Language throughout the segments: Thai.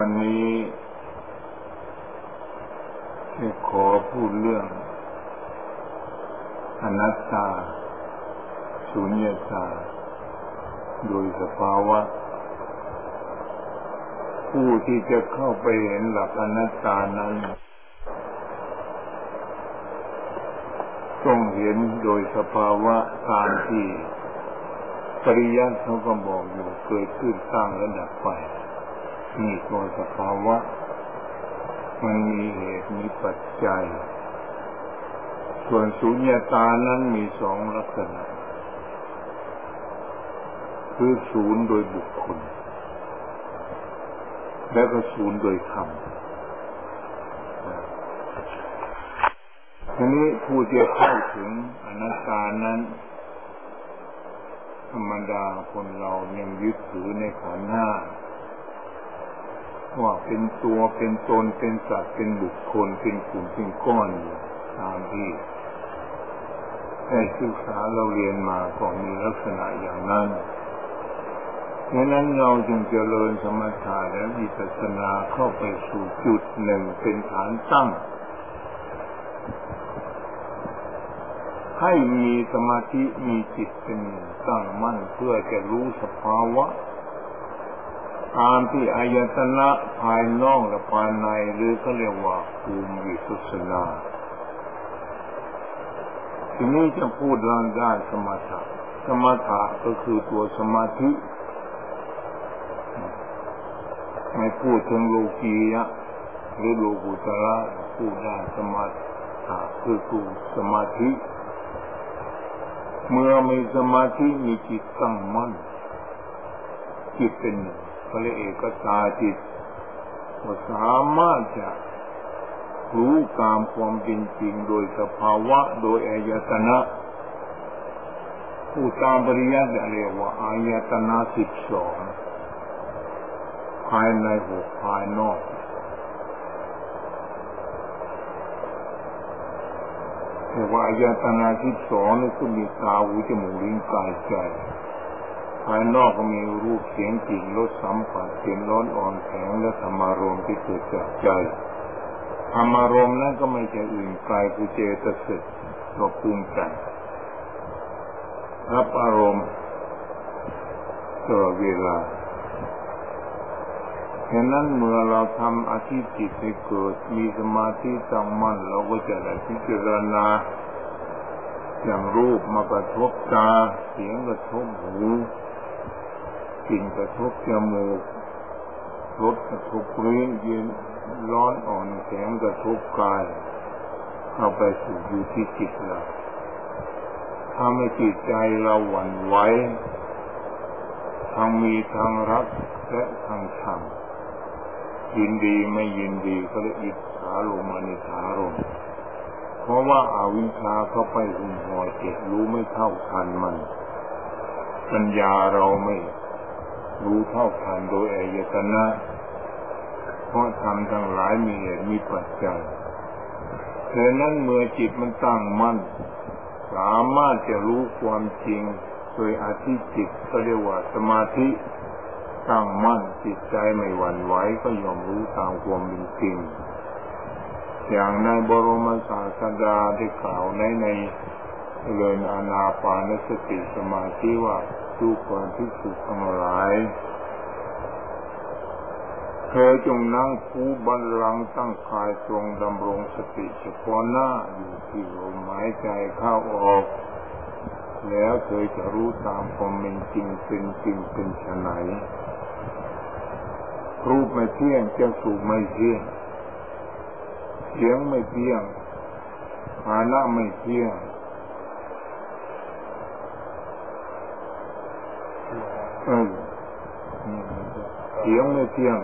วันนี้จะขอพูดเรื่องอนัตตาสุญญตาโดยสภาวะผู้ที่จะเข้าไปเห็นหลักอนัตตานั้นต้องเห็นโดยสภาวะตามที่ปริยัติเขาก็บอกอยู่เกิดขึ้นสร้างและดับไปนี่ตัวสภาวะมันมีเหตุมีปัจจัยส่วนสุญญตานั้นมีสองลักษณะคือศูนย์โดยบุคคลและก็ศูนย์โดยธรรมทีนี้ผู้จะเข้าถึงอนัตตานั้นธรรมดาคนเรายังยึดถือในขันธ์ห้าว่าเป็นตัวเป็นตนเป็นสัตว์เป็นบุคคลเป็นกลุ่มเป็นก้อนตามที่ได้ศึกษาเราเรียนมาก็มีลักษณะอย่างนั้นดังนั้นเราจึงเจริญสมถะและวิปัสสนาเข้าไปสู่จุดหนึ่งเป็นฐานตั้งให้มีสมาธิมีจิตเป็นหนึ่งตั้งมั่นเพื่อจะรู้สภาวะตามที่อายตนะภายนอกและภายในหรือก็เรียกว่าภูมิวิปัสสนาทีนี้จะพูดเรื่องด้านสมถะสมถะก็คือตัวสมาธิไม่พูดถึงโลกียะหรือโลกุตระพูดด้านสมถะคือตัวสมาธิเมื่อมีสมาธิมีจิตตั้งมั่นจิตเป็นหนึ่งก็เรียกเอกตาจิตว่าสามารถจะรู้ตามความเป็นจริงโดยสภาวะโดยอายตนะผู้ตามปริยัติเรียกว่าอายตนะ12ภายใน6ภายนอกแต่ว่าอายตนะ12นี่ก็มีตาหูจมูกลิ้นกายใจภายนอกก็มีรูปเสียงกลิ่นรสสัมผัสเป็นร้อนอ่อนแข็งและธรรมารมณ์ที่เกิดจากใจธรรมารมณ์นั้นก็ไม่ใช่อื่นไกลคือเจตสิกตัวปรุงแต่งรับอารมณ์ตลอดเวลาฉะนั้นเมื่อเราทำอาชีพจิตให้เกิดมีสมาธิตั้งมั่นเราก็จะได้พิจารณาอย่างรูปมากระทบตาเสียงกระทบหูกลิ่นกระทบจมูกรสกระทบลิ้นเย็นร้อนอ่อนแข็งกระทบกายเข้าไปสู่อยู่ที่จิตเราทำให้จิตใจเราหวั่นไหวทั้งมีทางรักและทางชังยินดีไม่ยินดีก็เลยอิจฉาลมอนิจฉารมเพราะว่าอาวิชชาเข้าไปหุ่มห่อเจ็บรู้ไม่เท่าทันมันปัญญาเราไม่รู้เท่าทันโดยอายตนะเพราะธรรมทั้งหลายมีเหตุมีปัจจัยฉะนั้นเมื่อจิตมันตั้งมั่นสามารถจะรู้ความจริงโดยอธิจิตก็เรียกว่าสมาธิตั้งมั่นจิตใจไม่หวั่นไหวก็ยอมรู้ตามความเป็นจริงอย่างในบรมศาสดาได้กล่าวในเรื่องอานาปานสติสมาธิว่าดูความที่สุขทั้งหลายเธอจงนั่งคูบัลลังก์ตั้งกายทรงดำรงสติเฉพาะหน้าอยู่ที่ลมหายใจเข้าออกแล้วเธอจะรู้ตามความเป็นจริงเป็นจริงเป็นไฉนรูปไม่เที่ยงจักษุไม่เที่ยงเสียงไม่เที่ยงฐานะไม่เที่ยงเสียงไม่เที่ยง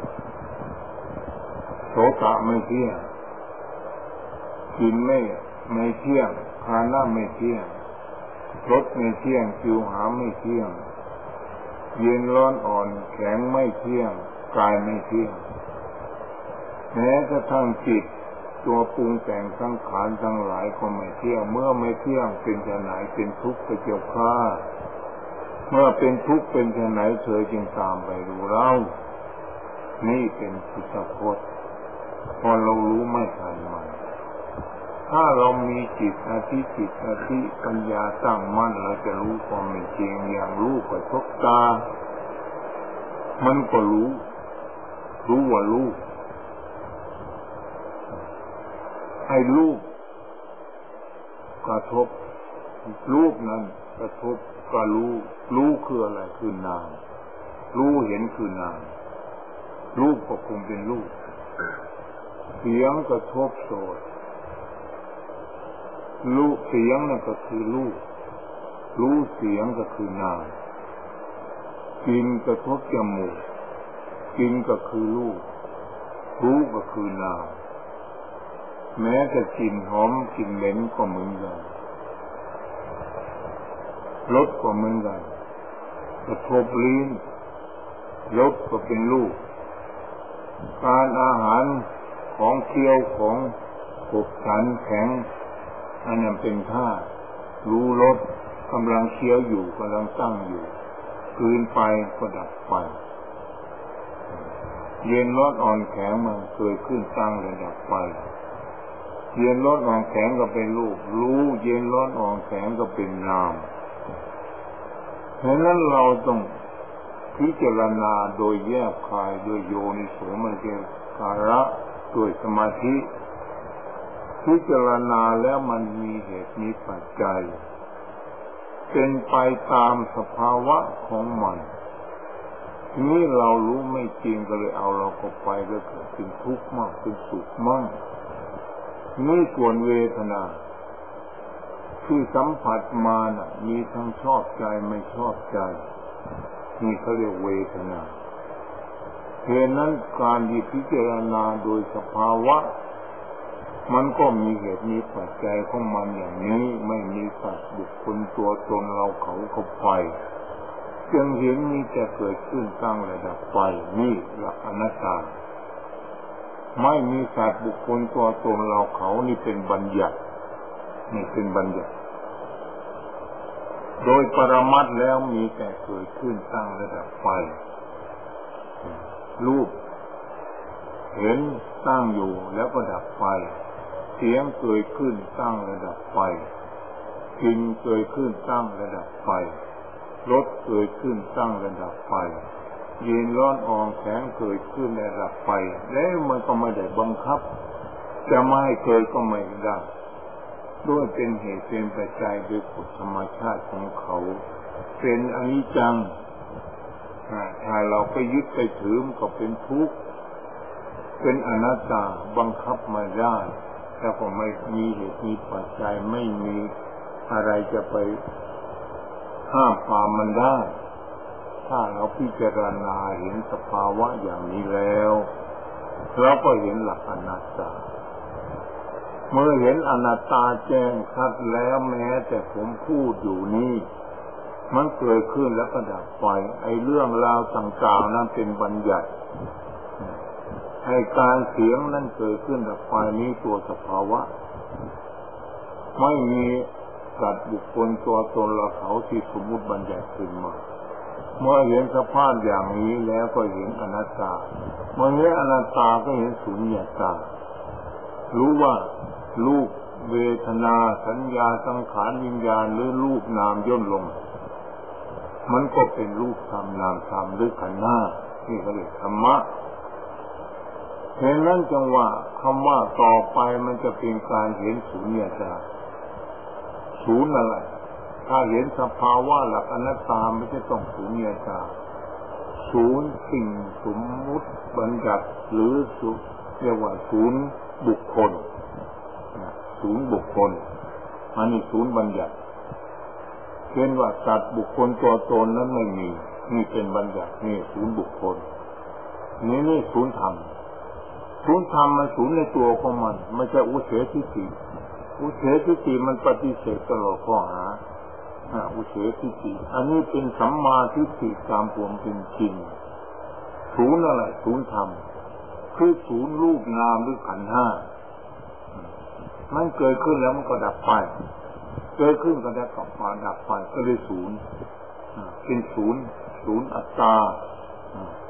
โสตไม่เที่ยงกลิ่นไม่เที่ยงฐานะไม่เที่ยงรสไม่เที่ยงผิวหาไม่เที่ยงเย็นร้อนอ่อนแข็งไม่เที่ยงกายไม่เที่ยงแม้กระทั่งจิตตัวปรุงแต่งสังขารทั้งหลายก็ไม่เที่ยงเมื่อไม่เที่ยงเป็นไฉนเป็นทุกข์เจ้าข้าเมื่อเป็นทุกข์เป็นไฉนเธอจึงตามไปดูเรานี่เป็นพุทธพจน์พอเรารู้ไม่ทันมันถ้าเรามีจิตอธิปัญญาตั้งมั่นเราจะรู้ความเป็นจริงอย่างรู้กระทบตามันก็รู้ว่ารู้ไอ้รูปกระทบรูปนั้นกระทบก็รู้คืออะไรคือนามรู้เห็นคือนามรูปก็คงเป็นรูปเสียงกระทบโสตรู้เสียงนั่นก็คือรู้เสียงก็คือนามกลิ่นกระทบจมูกกลิ่นก็คือรู้ก็คือนามแม้แต่กลิ่นหอมกลิ่นเหม็นก็เหมือนกันรสก็เหมือนกันกระทบลิ้นรสก็เป็นรูปการอาหารของเคี้ยวของขบฉันแข็งอันนั้นเป็นธาตุรู้รสกำลังเคี้ยวอยู่กำลังตั้งอยู่กลืนไปก็ดับไปเย็นร้อนอ่อนแข็งมันเกิดขึ้นตั้งและดับไปเย็นร้อนอ่อนแข็งก็เป็นรูปรู้เย็นร้อนอ่อนแข็งก็เป็นนามเพราะนั้นเราต้องพิจารณาโดยแยกคายโดยโยนิโสมนสิการะโดยสมาธิพิจารณาแล้วมันมีเหตุมีปัจจัยเป็นไปตามสภาวะของมันนี่เรารู้ไม่จริงก็เลยเอาเราเข้าไปแล้วเกิดเป็นทุกข์มากเป็นสุขมากนี่ส่วนเวทนาที่สัมผัสมาน่ะมีทั้งชอบใจไม่ชอบใจนี่เขาเรียกเวทนาเหตุนั้นการพิจารณาโดยสภาวะมันก็มีเหตุมีปัจจัยของมันอย่างนี้ไม่มีสัตว์บุคคลตัวตนเราเขาเข้าไปจึงเห็นมีแต่เกิดขึ้นตั้งและดับไปนี่หลักอนัตตาไม่มีสัตว์บุคคลตัวตนเราเขานี่เป็นบัญญัตินี่เป็นบัญญัติโดยปรมัตถ์แล้วมีแต่เกิดขึ้นตั้งและดับไปรูปเห็นตั้งอยู่แล้วก็ดับไปเสียงเกิดขึ้นตั้งและดับไปกลิ่นเกิดขึ้นตั้งและดับไปรสเกิดขึ้นตั้งและดับไปเย็นร้อนอ่อนแข็งเกิดขึ้นและดับไปแล้วมันก็ไม่ได้บังคับจะไม่ให้เกิดก็ไม่ได้ด้วยเป็นเหตุเป็นปัจจัยโดยกฎธรรมชาติของเขาเป็นอนิจจังถ้าเราไปยึดไปถือมันก็เป็นทุกข์เป็นอนัตตาบังคับไม่ได้แล้วก็ไม่มีเหตุมีปัจจัยไม่มีอะไรจะไปห้ามปรามมันได้ถ้าเราพิจารณาเห็นสภาวะอย่างนี้แล้วเราก็เห็นหลักอนัตตาเมื่อเห็นอนัตตาแจ้งชัดแล้วแม้แต่ผมพูดอยู่นี่มันเกิดขึ้นแล้วก็ดับไปไอ้เรื่องราวต่างๆนั้นเป็นบัญญัติไอ้การเสียงนั้นเกิดขึ้นดับไปนี้ตัวสภาวะไม่มีสัตว์บุคคลตัวตนเราเขาที่สมมุติบัญญัติขึ้นมาเมื่อเห็นสภาพอย่างนี้แล้วก็เห็นอนัตตาเมื่อเห็นอนัตตาก็เห็นสุญญตารู้ว่ารูปเวทนาสัญญาสังขารวิญญาณหรือรูปนามย่นลงมันก็เป็นรูปธรรมนามธรรมหรือขันธ์ห้าที่เขาเรียกธรรมะเห็นนั้นจังว่าคำว่าต่อไปมันจะเป็นการเห็นสุญญตาศูนย์อะไรถ้าเห็นสภาวะหลักอนัตตาไม่ใช่ต้องสุญญตาศูนย์สิ่งสมมุติบัญญัติหรือเรียกว่าศูนย์บุคคลศูนย์บุคคลอันนี้ศูนย์บัญญัติเช่นว่าสัตว์บุคคลตัวตนนั้นไม่มีนี่เป็นบัญญัตินี่ศูนย์บุคคลนี่ศูนย์ธรรมศูนย์ธรรมมันศูนย์ในตัวของมันไม่ใช่อุเฉทิฏฐิอุเฉทิฏฐิมันปฏิเสธตลอดข้อหาอุเฉทิฏฐิอันนี้เป็นสัมมาทิฏฐิตามความเป็นจริงศูนย์อะไรศูนย์ธรรมคือศูนย์รูปนามหรือขันธ์ห้ามันเกิดขึ้นแล้วมันก็ดับไปเกิดขึ้นก็ดับไปดับไปก็เลยศูนย์เป็นศูนย์อัตตาศ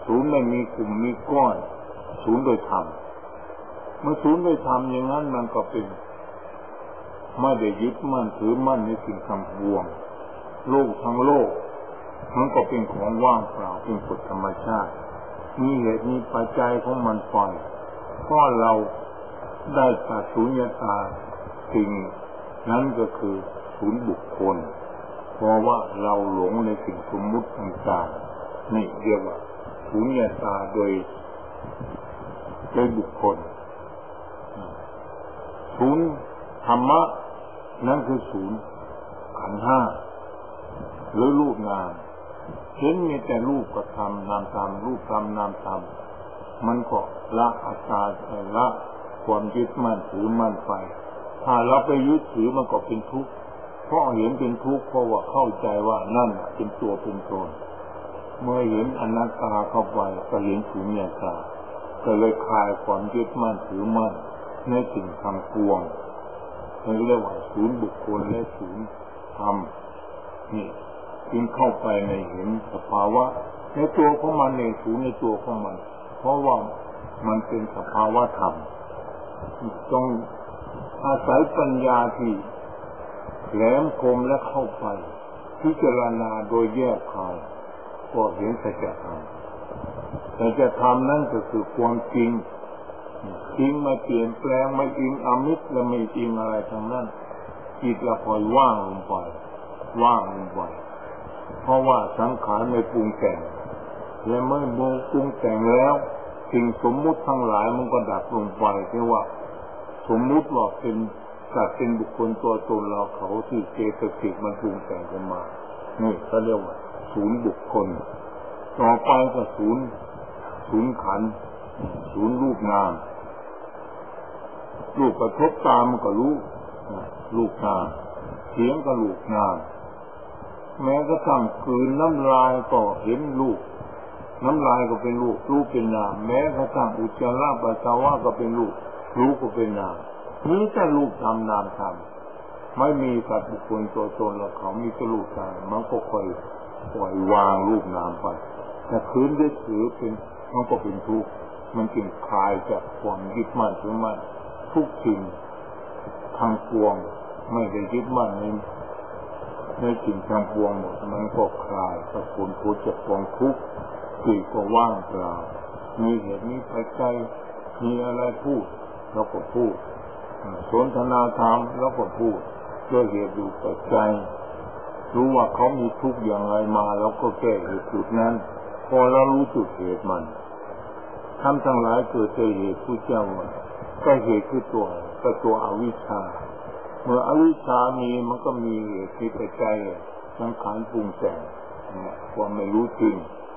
ศูนย์ไม่มีกลุ่มมีก้อนศูนย์โดยธรรมเมื่อศูนย์โดยธรรมอย่างนั้นมันก็เป็นไม่ได้ยึดมั่นถือมั่นในสิ่งทั้งปวงโลกทั้งโลกมันก็เป็นของว่างเปล่าเป็นกฎธรรมชาติมีเหตุมีปัจจัยของมันไปเพราะเราได้ตัดสุญญตาสิ่งนั้นก็คือศูนย์บุคคลเพราะว่าเราหลงในสิ่งสมมุติต่างๆนี่เรียกว่าสุญญตาโดยบุคคลศูนย์ธรรมะนั่นคือศูนย์ขันธ์ห้าหรือรูปนามเห็นมีแต่รูปกับธรรมนามธรรมรูปธรรมนามธรรมมันก็ละอัตตาละความยึดมั่นถือมั่นไปถ้าเราไปยึดถือมันก็เป็นทุกข์เพราะเห็นเป็นทุกข์เพราะว่าเข้าใจว่านั่นเป็นตัวเป็นตนเมื่อเห็นอนัตตาเข้าไปก็เห็นสุญญตาก็เลยคลายความยึดมั่นถือมั่นในสิ่งทั้งปวงเรียกว่าศูนย์บุคคลและศูนย์ธรรมนี่จึงเข้าไปในเห็นสภาวะในตัวของมันในศูนย์ในตัวของมันเพราะว่ามันเป็นสภาวะธรรมต้องอาศัยปัญญาที่แหลมคมและเข้าไปพิจารณาโดยแยกคายก็เห็นสัจธรรมสัจธรรมนั่นก็คือความจริงจริงไม่เปลี่ยนแปลงไม่อิงอามิตรและไม่อิงอะไรทั้งนั้นจิตละปล่อยว่างลงไปเพราะว่าสังขารไม่ปรุงแต่งและเมื่อปรุงแต่งแล้วสิ่งสมมุติทั้งหลายมันก็ดับลงไปเพราะว่าสมมุติว่าเป็นสัตว์เป็นบุคคลตัวตนเราเขาที่เจตสิกมันปรุงแต่งขึ้นมานี่เขาเรียกว่าศูนย์บุคคลต่อไปก็ศูนย์ขันธ์ศูนย์รูปนามรูปกระทบตามันก็รู้รูปนามเสียงก็รูปนามแม้กระทั่งคืนน้ำลายก็เห็นรูปน้ำลายก็เป็นรูปเป็นนามแม้กระทั่งอุจจาระปัสสาวะก็เป็นรูปก็เป็นนามนี่แต่รูปธรรมนามธรรมไม่มีสัตว์บุคคลตัวตนแล้วเขามีแต่รูปธรรมมันก็ค่อยปล่อยวางรูปนามไปแต่คืนได้ถือเป็นมันก็เป็นทุกข์มันจึงคลายจากความยึดมั่นถือมั่นทุกสิ่งทางปวงไม่ได้ยึดมั่นในสิ่งทางปวงหมดมันก็คลายจากผลพ้นจากความทุกข์จิตก็ว่างเปล่ามีเหตุมีปัจจัยมีอะไรพูดเราก็พูดสนทนาธรรมแล้วก็พูดด้วยเหตุดูปัจจัยรู้ว่าเขามีทุกข์อย่างไรมาแล้วก็แก้เหตุจุดนั้นพอเรารู้จุดเหตุมันทำทั้งหลายเกิดจากเหตุผู้เจ้าก็เหตุคือตัวอวิชชาเมื่ออวิชชามีมันก็มีเหตุที่ปัจจัยสังขารปรุงแต่งความไม่รู้จริง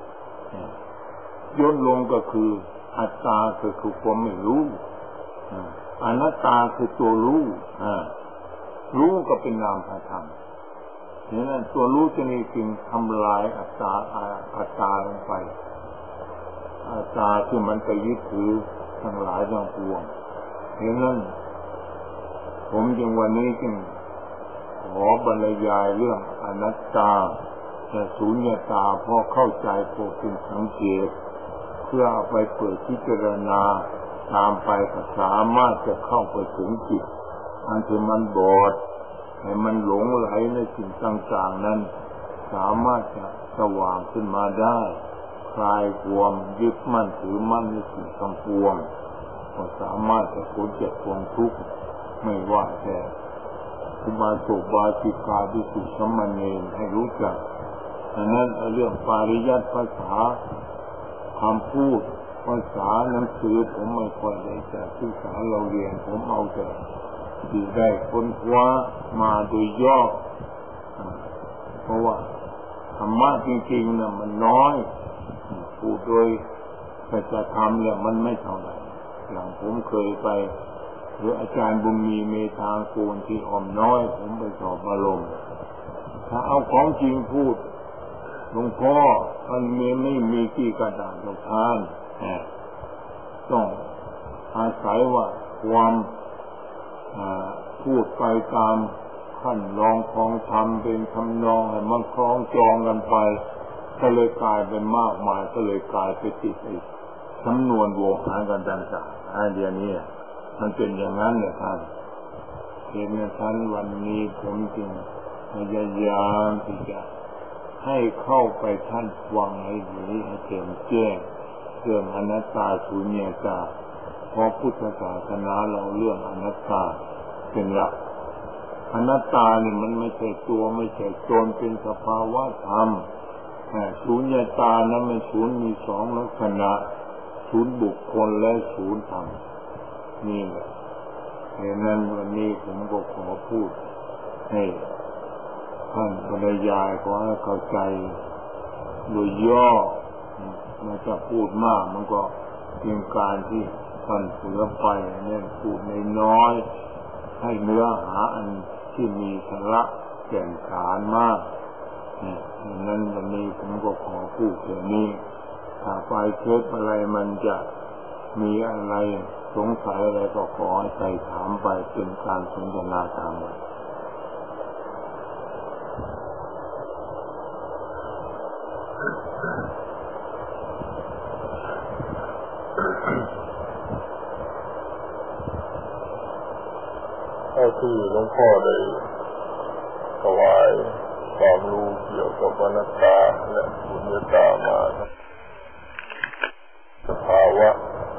ย่นลงก็คืออัตตาคือความไม่รู้อนัตตาคือตัวรู้ก็เป็นนามธรรมนี่นั่นตัวรู้จะมีจึงทำลายอัตตาลงไปอัตตาที่มันไปยึดถือทั้งหลายทั้งปวงนี่นั่นผมจึงวันนี้จึงขอบรรยายเรื่องอนัตตาและสุญญตาพอเข้าใจพอเป็นสังเกตเพื่อเอาไปเปิดพิจารณาตามไปก็สามารถจะเข้าไปถึงจิตอันที่มันบอดให้มันหลงไหลในสิ่งต่างๆนั้นสามารถจะสว่างขึ้นมาได้คลายความยึดมั่นถือมั่นในสิ่งทั้งปวงก็สามารถจะพ้นจากความทุกข์ไม่ว่าแต่อุบาสกบาสิกาภิกษุสามเณรให้รู้จักอันนั้นเรื่องปริยัติภาษาคำพูดภาษาหนังสือผมไม่ค่อยได้จะศึกษาเราเรียนผมเอาแต่ที่ได้ค้นคว้ามาโดยย่อเพราะว่าธรรมะจริงๆนะมันน้อยพูดโดยสัจธรรมเนี่ยมันไม่เท่าไหร่อย่างผมเคยไปหรืออาจารย์บุญมีเมธาโกนที่อ้อมน้อยผมไปสอบมาลงถ้าเอาของจริงพูดหลวงพ่อมันไม่มีที่กระดาษทานต้องอาศัยว่าความพูดไปตามขั้นลองของธรรมเป็นทำนองให้มันคล้องจองกันไปก็เลยกลายเป็นมากมายก็เลยกลายไปติดอีกจำนวนโวหารกันต่างๆเดี๋ยวนี้มันเป็นอย่างนั้นเลยท่านเหตุนั้นวันนี้ผมจึงพยายามที่จะให้เข้าไปท่านฟังให้ดีให้แจ่มแจ้งเรื่องอนัตตาสุญญตาเพราะพุทธศาสนาเราเรื่องอนัตตาเป็นหลักอนัตตาเนี่ยมันไม่ใช่ตัวไม่ใช่ตนเป็นสภาวะธรรมสุญญตานั้นมันศูนย์มีสองลักษณะศูนย์บุคคลและศูนย์ธรรมนี่แหละเหตุนั้นวันนี้ผมก็ขอพูดให้ท่านบรรยายขอให้เข้าใจโดยย่อไม่จะพูดมากมันก็เพียงการที่ท่านเสือไปเนี่ยพูดน้อยๆให้เนื้อหาอันที่มีสาระแก่นสารมากดังนั้นวันนี้ผมก็ขอพูดแค่นี้ถ้าไปเทปอะไรมันจะมีอะไรสงสัยอะไรก็ขอให้ใครถามไปเป็นการสนทนาตามไปที่หลวงพ่อได้ถวายความรู้เกี่ยวกับอนัตตาและสุญญตามาสภาวะ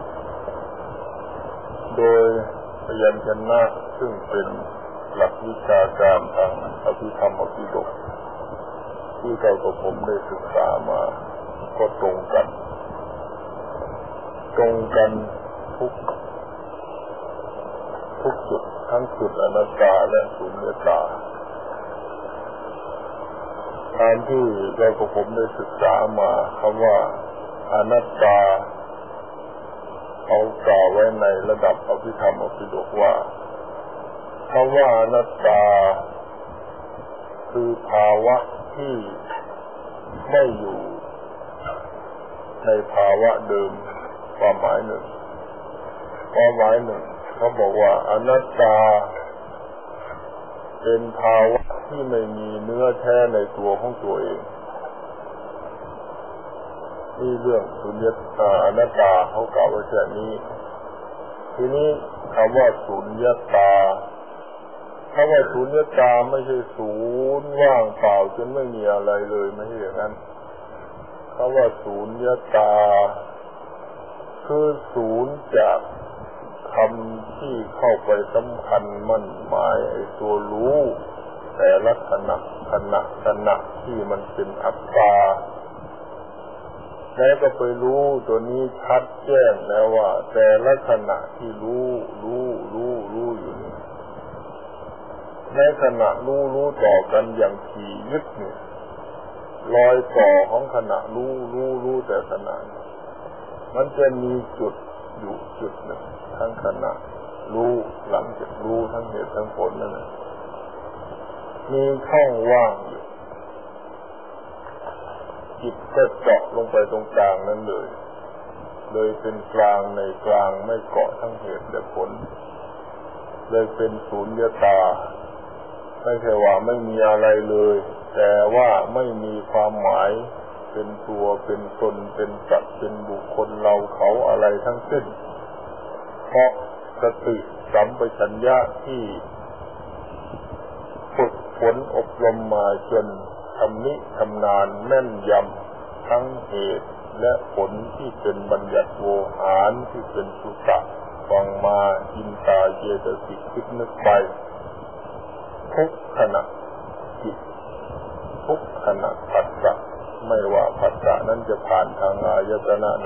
โดยพยัญชนะซึ่งเป็นหลักวิชาการทางอภิธรรมปิฎกที่เรากับผมได้ศึกษามาก็ตรงกันทุกจุดทั้งจุดอนัตตาและสุญญตาตามที่เรากับผมได้ศึกษามาคำว่าอนัตตาเขากล่าวไว้ในระดับอภิธรรมปิฎกว่าคำว่าอนัตตาคือภาวะที่ไม่อยู่ในภาวะเดิมความหมายหนึ่งเขาบอกว่าอนัตตาเป็นภาวะที่ไม่มีเนื้อแท้ในตัวของตัวเองนี่เรื่องสุญญตาอนัตตาเขากล่าวไว้แค่นี้ทีนี้คำว่าสุญญตาไม่ใช่ศูนย์ว่างเปล่าจนไม่มีอะไรเลยไม่ใช่อย่างนั้นคำว่าสุญญตาคือศูนย์จากคำที่เข้าไปสำคัญมั่นหมายไอ้ตัวรู้แต่ละขณะที่มันเป็นอัตตาแล้วก็ไปรู้ตัวนี้ชัดแจ้งแล้วว่าแต่ละขณะที่รู้อยู่นี่ในขณะรู้ต่อกันอย่างถี่ยิบเนี่ยรอยต่อของขณะรู้แต่ขณะมันจะมีจุดอยู่จุดหนึ่งทั้งขณะรู้หลังจากรู้ทั้งเหตุทั้งผลนั่นแหละมีช่องว่างอยู่จิตก็เจาะลงไปตรงกลางนั้นเลยเป็นกลางในกลางไม่เกาะทั้งเหตุและผลเลยเป็นสุญญตาไม่ใช่ว่าไม่มีอะไรเลยแต่ว่าไม่มีความหมายเป็นตัวเป็นตนเป็นสัตว์เป็นบุคคลเราเขาอะไรทั้งสิ้นเพราะสติสัมปชัญญะที่ฝึกฝนอบรมมาจนชำนาญแม่นยำทั้งเหตุและผลที่เป็นบัญญัติโวหารที่เป็นสุตตะฟังมาอินตาเจตสิกคิดนึกไปทุกขณะจิตทุกขณะผัสสะไม่ว่าผัสสะนั้นจะผ่านทางอายตนะไหน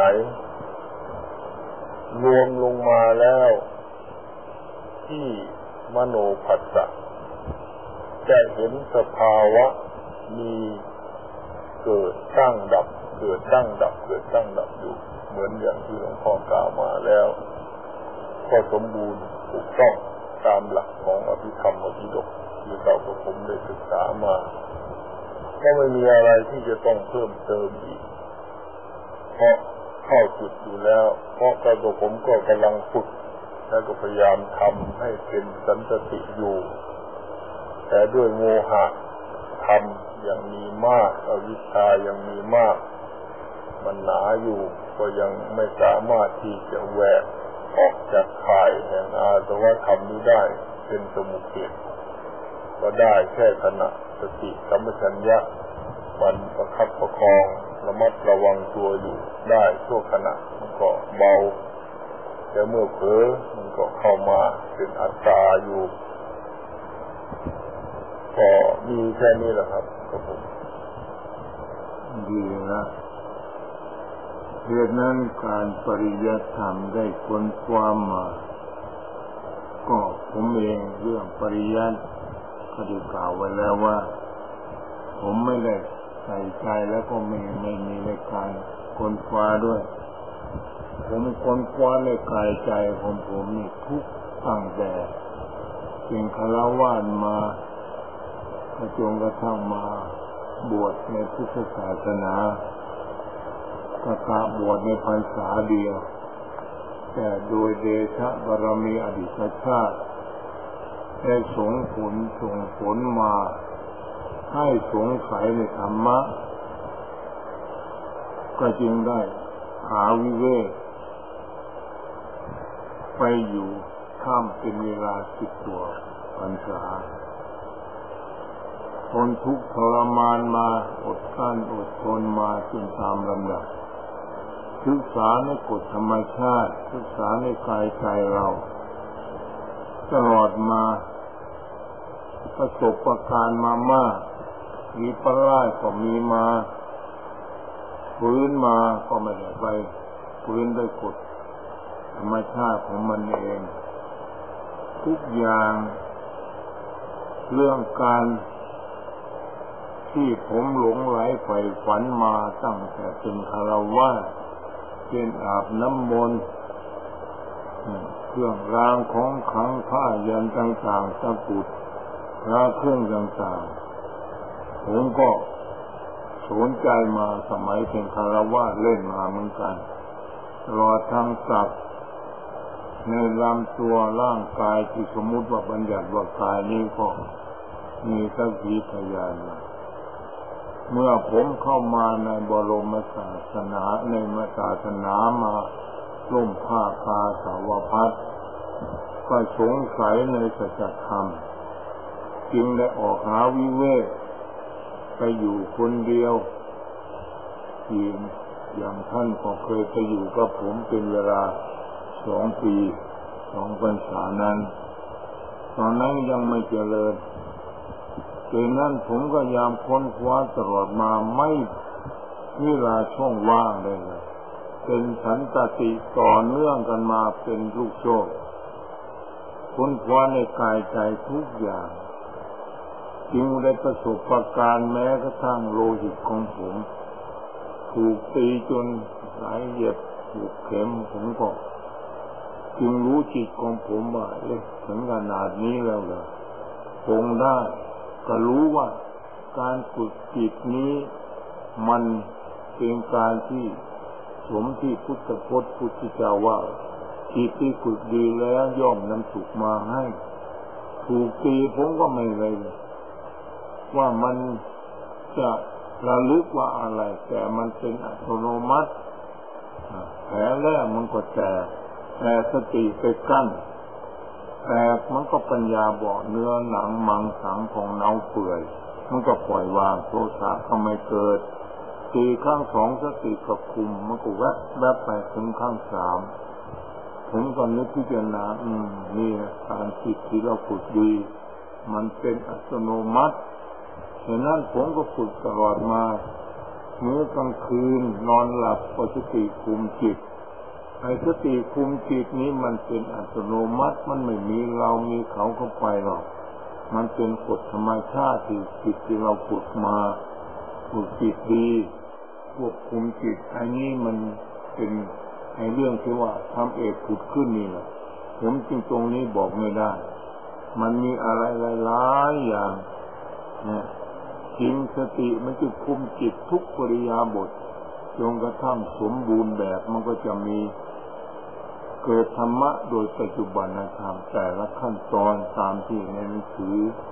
รวมลงมาแล้วที่มโนผัสสะจะเห็นสภาวะมีเกิดตั้งดับอยู่เหมือนอย่างที่หลวงพ่อกล่าวมาแล้วก็สมบูรณ์ถูกต้องตามหลักของอภิธรรมปิฎกที่เรากับผมได้ศึกษามาก็ไม่มีอะไรที่จะต้องเพิ่มเติมอีกเพราะเข้าจุดอยู่แล้วเพราะตัวผมก็กำลังฝึกและก็พยายามทำให้เป็นสันติอยู่แต่ด้วยโมหะทธรรมยังมีมากอวิชชายังมีมากมันหนาอยู่ก็ยังไม่สามารถที่จะแหวกออกจากข่ายแห่งอาสวะธรรมนี้ได้เป็นสมุทเฉทก็ได้แค่ขณะสติสัมปชัญญะมันประคับประคองระมัดระวังตัวอยู่ได้ชั่วขณะมันก็เบาแต่เมื่อเผลอมันก็เข้ามาเป็นอัตตาอยู่ก็มีแค่นี้แหละครับครับผมดีนะเหตุนั้นการปริยัติธรรมได้ค้นคว้ามาก็ผมเองเรื่องปริยัติก็ได้กล่าวไว้แล้วว่าผมไม่ได้ใส่ใจแล้วก็ไม่มีในการค้นคว้าด้วยผมค้นคว้าในกายใจของผมนี่ทุกตั้งแต่เป็นฆราวาสมาจนกระทั่งมาบวชในพุทธศาสนากะบวชในพรรษาเดียวแต่โดยเดชะบารมีอดีตชาติได้ส่งผลมาให้สงสัยในธรรมะก็จึงได้หาวิเวกไปอยู่ถ้ำเป็นเวลา10 ตัวพรรษาทนทุกข์ทรมานมาอดกลั้นอดทนมาจนตามลำดับศึกษาในกฎธรรมชาติศึกษาในกายใจเราตลอดมาประสบการณ์มามากมีปลายก็มีมาฟื้นมาก็ไม่ได้ไปฟื้นด้วยกฎธรรมชาติของมันเองทุกอย่างเรื่องการที่ผมหลงไหลใฝ่ฝันมาตั้งแต่เป็นฆราวาสเป็นอาบน้ำมนต์เครื่องรางของขลังผ้ายันต่างๆตะกรุดพระเครื่องต่างๆผมก็สนใจมาสมัยเป็นฆราวาสเล่นมาเหมือนกันตลอดทั้งศักดิ์ในลำตัวร่างกายที่สมมุติว่าบัญญัติว่ากายนี้ก็มีสักขีพยานมาเมื่อผมเข้ามาในบรมศาสนาในศาสนามาร่มผ้าคาสาวพัสก็สงสัยในสัจธรรมจึงได้ออกหาวิเวกไปอยู่คนเดียวอย่างท่านก็เคยไปอยู่กับผมเป็นเวลา2 ปี2 พรรษานั้นตอนนั้นยังไม่เจริญดังนั้นผมก็ยามค้นคว้าตลอดมาไม่มีเวลาช่องว่างเลยเป็นสันตติต่อเนื่องกันมาเป็นลูกโซ่ค้นคว้าในกายใจทุกอย่างจึงได้ประสบการณ์แม้กระทั่งโลหิตของผมถูกตีจนหลายเหยียบถูกเข็มผมก็จึงรู้จิตของผมว่าถึงขนาดนี้แล้วเหรอคงได้ก็รู้ว่าการฝึกจิตนี้มันเป็นการที่สมที่พุทธพจน์พุทธเจ้าว่าจิตที่ฝึกดีแล้วย่อมนำสุขมาให้ถูกตีผมก็ไม่เลยว่ามันจะระลึกว่าอะไรแต่มันเป็นอัตโนมัติแผลแรกมันก็แต่สติไปกั้นแต่มันก็ปัญญาเบาะเนื้อหนังมังสังของเน่าเปื่อยมันก็ปล่อยวางโทสะก็ไม่เกิดตีครั้ง2สติก็คุมมันก็แวบไปถึงครั้ง3ผมก็นึกพิจารณานี่การจิตที่เราฝึกดีมันเป็นอัตโนมัติฉะนั้นผมก็ฝึกตลอดมาเมื่อกลางคืนนอนหลับก็สติคุมจิตไอ้สติคุมจิตนี้มันเป็นอัตโนมัติมันไม่มีเรามีเขาเข้าไปหรอกมันเป็นกฎธรรมชาติที่จิตที่เราฝึกมาฝึกจิตดีควบคุมจิตไอ้นี้มันเป็นไอ้เรื่องที่ว่าทำเอกผุดขึ้นนี่แหละผมจริงตรงนี้บอกไม่ได้มันมีอะไรหลายๆอย่างเนี่ยจริงสติมันจะคุมจิตทุกปริยาบทจนกระทั่งสมบูรณ์แบบมันก็จะมีเกิดธรรมะโดยปัจจุบันธรรมแต่ละขั้นตอนตามที่ในหนังสือ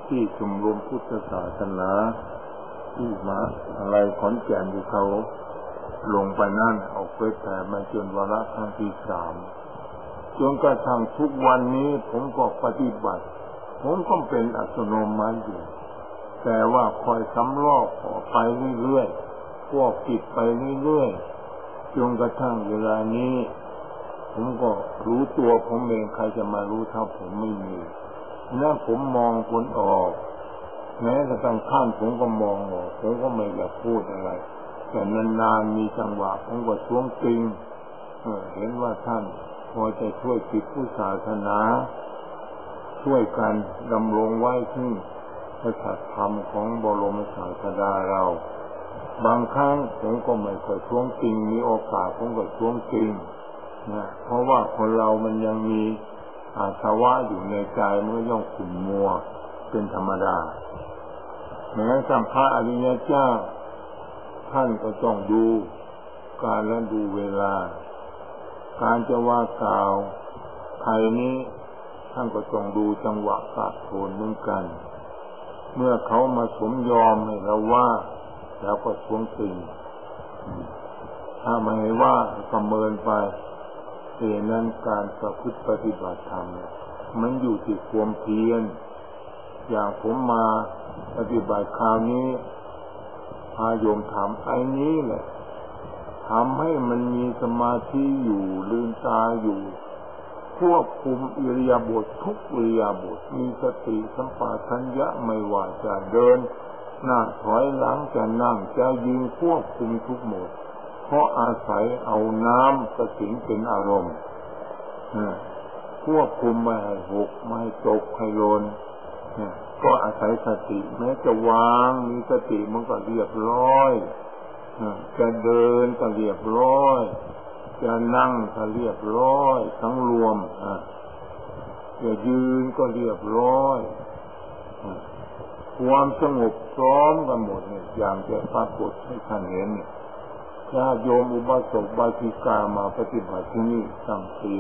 ที่ชมรมพุทธศาสนาที่มาอะไรขอนแก่นที่เขาลงไปนั่นออกเผยแผ่มาจนวาระครั้งที่ 3จนกระทั่งทุกวันนี้ผมก็ปฏิบัติผมก็เป็นอัตโนมัติอยู่แต่ว่าคอยสำรอกออกไปเรื่อยๆพวกผิดไปเรื่อยๆจนกระทั่งเวลานี้ผมก็รู้ตัวผมเองใครจะมารู้เท่าผมไม่มีนั่นผมมองคนออกแม้กระทั่งท่านผมก็มองออกผมก็ไม่อยากพูดอะไรแต่นานๆมีจังหวะผมก็ท้วงติงเห็นว่าท่านพอจะช่วยปิดผู้ศาสนาช่วยกันดำรงไว้ซึ่งพระธรรมของบรมศาสดาเราบางครั้งผมก็ไม่ค่อยท้วงติงมีโอกาสผมก็ท้วงติงนะเพราะว่าคนเรามันยังมีอาสวะอยู่ในใจมันก็ย่อมขุ่นมัวเป็นธรรมดาแม้แต่พระอริยเจ้าท่านก็ต้องดูการและดูเวลาการจะว่ากล่าวใครนี้ท่านก็ต้องดูจังหวะกาโทนเหมือนกันเมื่อเขามาสมยอมให้เราว่าแล้วก็ท้วงติงถ้าไม่ให้ว่าก็เมินไปเหตุนั้นการประพฤติปฏิบัติธรรมมันอยู่ที่ความเพียรอย่างผมมาปฏิบัติคราวนี้พาโยมทำไอ้นี้แหละทำให้มันมีสมาธิอยู่ลืมตาอยู่ควบคุมอิริยาบถทุกอิริยาบถมีสติสัมปชัญญะไม่ว่าจะเดินหน้าถอยหลังจะนั่งจะยืนควบคุมทุกหมดเพราะอาศัยเอาน้ำกสิณเป็นอารมณ์ควบคุมไม่ให้หกไม่ให้ตกให้หล่นก็อาศัยสติแม้จะวางมีสติมันก็เรียบร้อยจะเดินก็เรียบร้อยจะนั่งก็เรียบร้อยทั้งรวมจะยืนก็เรียบร้อยความสงบพร้อมกันหมดเนี่ยอย่างจะปรากฏให้ท่านเห็นญาติโยมอุบาสกบาสิกามาปฏิบัติที่นี่ตั้ง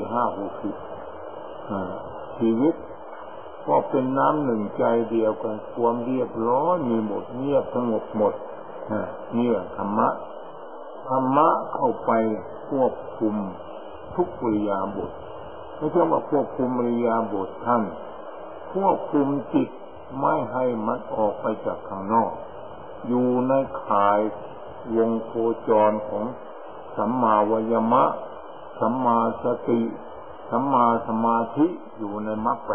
4-5-60ชีวิตก็เป็นน้ำหนึ่งใจเดียวกันความเรียบร้อยมีหมดเงียบสงบหมดนี่แหละธรรมะเข้าไปควบคุมทุกอิริยาบถไม่ใช่ว่าควบคุมอิริยาบถท่านควบคุมจิตไม่ให้มันออกไปจากข้างนอกอยู่ในข่ายวงโคจรของสัมมาวายามะสัมมาสติสัมมาสมาธิอยู่ในมรรค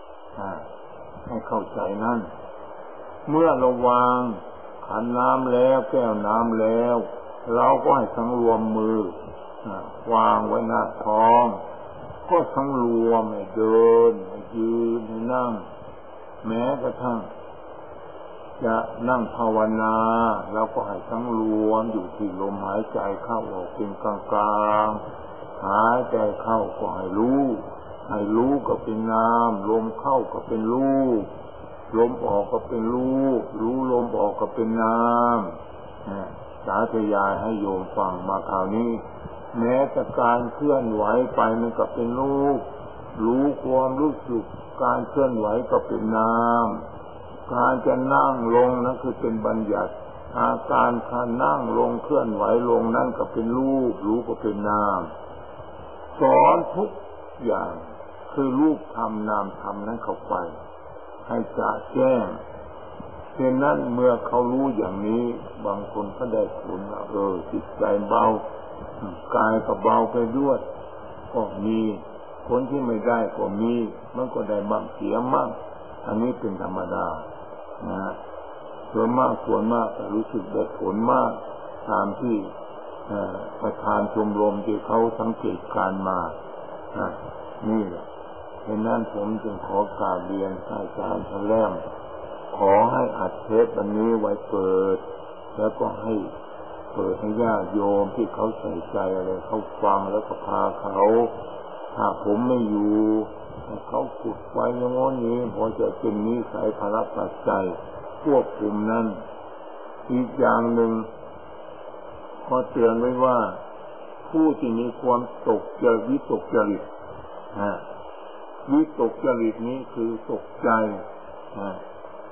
8ให้เข้าใจนั่นเมื่อเราวางขันน้ำแล้วแก้วน้ำแล้วเราก็ให้สังรวมมือวางไว้หน้าท้องก็สังรวมให้เดินให้ยืนให้นั่งแม้กระทั่งจะนั่งภาวนาเราก็ให้สังรวมอยู่ที่ลมหายใจเข้าออกเป็นกลางๆหายใจเข้าก็ให้รู้ก็เป็นนามลมเข้าก็เป็นรู้ลมออกก็เป็นรู้ลมออกก็เป็นนามสาธยายให้โยมฟังมาคราวนี้แม้แต่การเคลื่อนไหวไปมันก็เป็นรู้ความรู้สึกการเคลื่อนไหวก็เป็นนามการจะนั่งลงนั่นคือเป็นบัญญัติอาการการนั่งลงเคลื่อนไหวลงนั่นก็เป็นรู้ก็เป็นนามสอนทุกอย่างคือรูปธรรมนามธรรมนั้นเข้าไปให้จะแจ้งเช่นนั้นเมื่อเขารู้อย่างนี้บางคนก็ได้ผลจิตใจเบากายก็เบาไปด้วยก็มีคนที่ไม่ได้ก็มีมันก็ได้บ้างเสียมั่งอันนี้เป็นธรรมดานะส่วนมากแต่รู้สึกได้ผลมากตามที่ประธานชมรมที่เขาสังเกตการมานี่แหละฉะนั้นผมจึงขอกราบเรียนอาจารย์ท่านแรมขอให้อัดเทปวันนี้ไว้เปิดแล้วก็ให้เปิดให้ญาติโยมที่เขาใส่ใจอะไรเขาฟังแล้วก็พาเขาถ้าผมไม่อยู่เขาขุดไว้อย่างนี้พอจะเป็นนิสัยภาระปัจจัยควบคุมนั้นอีกอย่างหนึ่งขอเตือนไว้ว่าผู้ที่มีความตกใจวิตกจริตวิตกจริตนี้คือตกใจ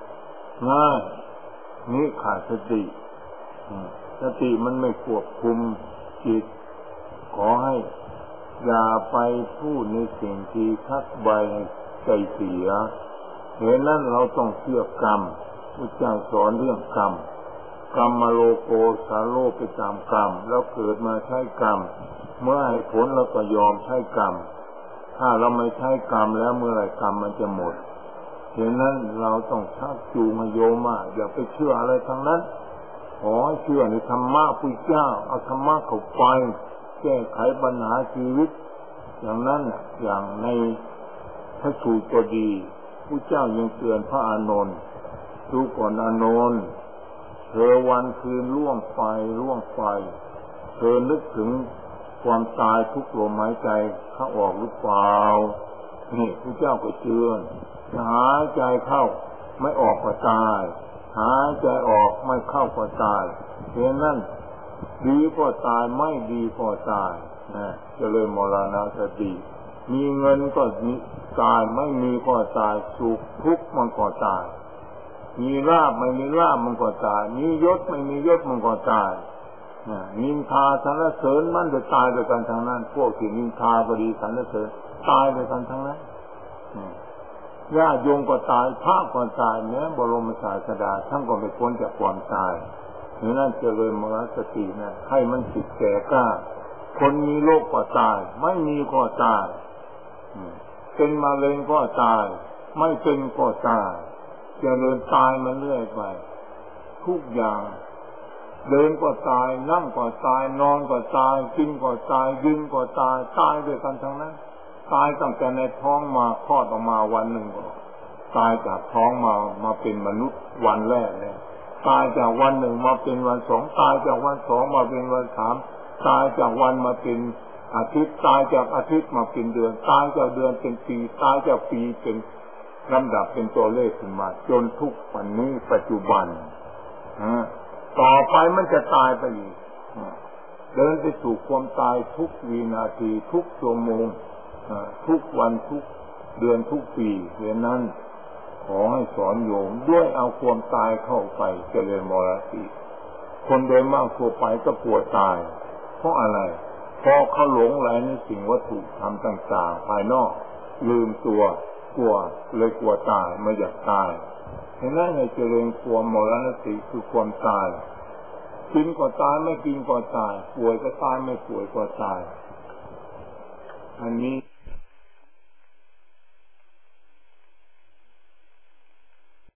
ง่ายนี่ขาดสติสติมันไม่ควบคุมจิตขอให้อย่าไปพูดในสิ่งที่ชักใบใจเสียเหตุนั้นเราต้องเชื่อกรรมพระเจ้าสอนเรื่องกรรมกรรมโลโกสาโลไปตามกรรมแล้วเกิดมาใช้กรรมเมื่อให้ผลเราก็ยอมใช้กรรมถ้าเราไม่ใช้กรรมแล้วเมื่อไหร่กรรมมันจะหมดเหตุนั้นเราต้องชักจูงโยมอย่าไปเชื่ออะไรทั้งนั้นขอให้เชื่อในธรรมะพุทธเจ้าเอาธรรมะเข้าไปแก้ไขปัญหาชีวิตอย่างนั้นอย่างในพระสูตรก็ดีพุทธเจ้ายังเตือนพระอานนท์ดูก่อนอานนท์เธอวันคืนล่วงไปเธอนึกถึงความตายทุกลมหายใจเข้าออกหรือเปล่านี่พุทธเจ้าก็เตือนหายใจเข้าไม่ออกก็ตายหายใจออกไม่เข้าก็ตายเพราะนั้นดีก็ตายไม่ดีก็ตายนะจะเลยมรณสติมีเงินก็ตายไม่มีก็ตายสุขทุกข์มันก็ตายมีลาภไม่มีลาภมันก็ตายมียศไม่มียศมันก็ตายนินทาสรรเสริญมันจะตายด้วยกันทั้งนั้นพวกที่นินทาก็ดีสรรเสริญตายด้วยกันทั้งนั้นญาติโยมก็ตายพระก็ตายแม้บรมศาสดาท่านก็ไม่พ้นจากความตายเพราะนั้นเจริญมรณสตินะให้มันจิตแก่กล้าคนมีโรคก็ตายไม่มีก็ตายเป็นมะเร็งก็ตายไม่เป็นก็ตายเจริญตายมาเรื่อยไปทุกอย่างเดินก็ตายนั่งก็ตายนอนก็ตายกินก็ตายยืนก็ตายตายด้วยกันทั้งนั้นตายตั้งแต่ในท้องมาคลอดออกมาวันหนึ่งก็ตายจากท้องมาเป็นมนุษย์วันแรกเนี่ยตายจากวันหนึ่งมาเป็นวันสองตายจากวันสองมาเป็นวันสามตายจากวันมาเป็นอาทิตย์ตายจากอาทิตย์มาเป็นเดือนตายจากเดือนเป็นปีตายจากปีเป็นลำดับเป็นตัวเลขขึ้นมาจนทุกวันนี้ปัจจุบันต่อไปมันจะตายไปอีกเดินไปสู่ความตายทุกวินาทีทุกชั่วโมงทุกวันทุกเดือนทุกปีเพราะนั้นขอให้สอนโยมด้วยเอาความตายเข้าไปเจริญมรณสติคนโดยมากทั่วไปก็กลัวตายเพราะอะไรเพราะเขาหลงไหลในสิ่งวัตถุธรรมต่างๆภายนอกลืมตัวกลัวเลยกลัวตายไม่อยากตายเพราะนั้นให้เจริญความมรณสติคือความตายกินก็ตายไม่กินก็ตายป่วยก็ตายไม่ป่วยก็ตายอันนี้